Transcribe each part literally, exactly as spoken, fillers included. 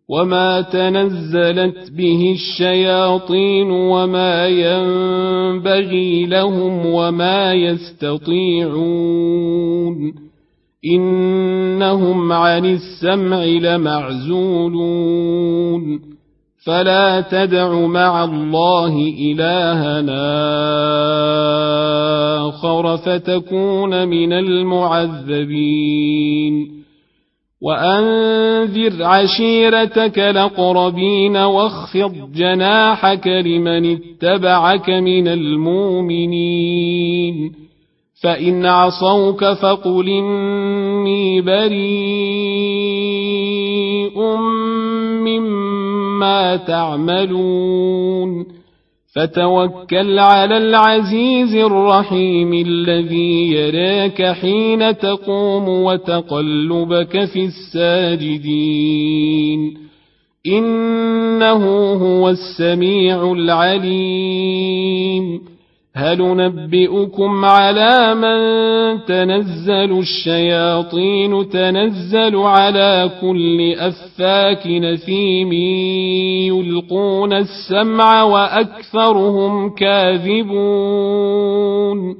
وما تنزلت به الشياطين وما ينبغي لهم وما يستطيعون إنهم عن السمع لمعزولون فلا تدع مع الله إلها آخر فتكون من المعذبين وأنذر عشيرتك الأقربين واخفض جناحك لمن اتبعك من المؤمنين فإن عصوك فقل إني بريء مما تعملون فتوكل على العزيز الرحيم الذي يراك حين تقوم وتقلبك في الساجدين إنه هو السميع العليم هل ننبئكم على من تنزل الشياطين تنزل على كل أفاك نثيم يلقون السمع وأكثرهم كاذبون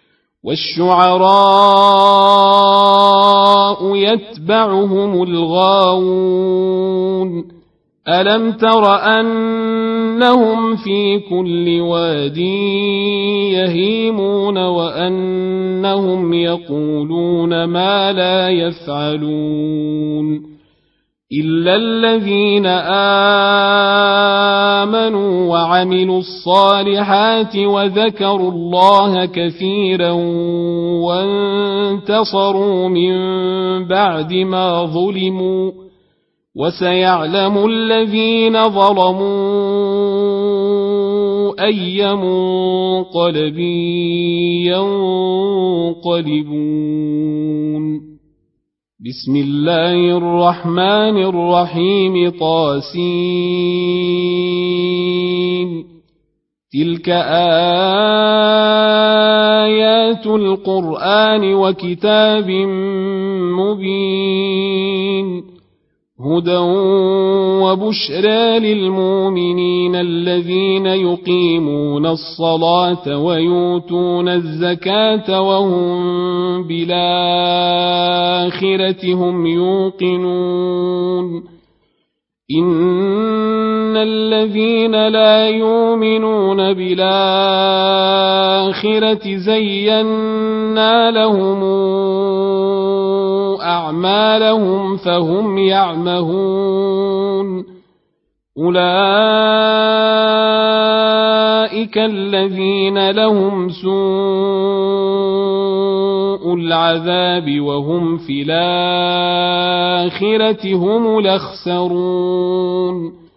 والشعراء يتبعهم الغاوون ألم تر أنهم في كل واد يهيمون وأنهم يقولون ما لا يفعلون إلا الذين آمنوا وعملوا الصالحات وذكروا الله كثيرا وانتصروا من بعد ما ظلموا وسيعلم الذين ظلموا أي منقلب ينقلبون بسم الله الرحمن الرحيم طاسين تلك آيات القرآن وكتاب مبين هدى وبشرى للمؤمنين الذين يقيمون الصلاة ويؤتون الزكاة وهم بالآخرة هم يوقنون إن الذين لا يؤمنون بالآخرة زينا لهم أعمالهم فهم يعمهون أولئك الذين لهم سوء العذاب وهم في الآخرة هم الأخسرون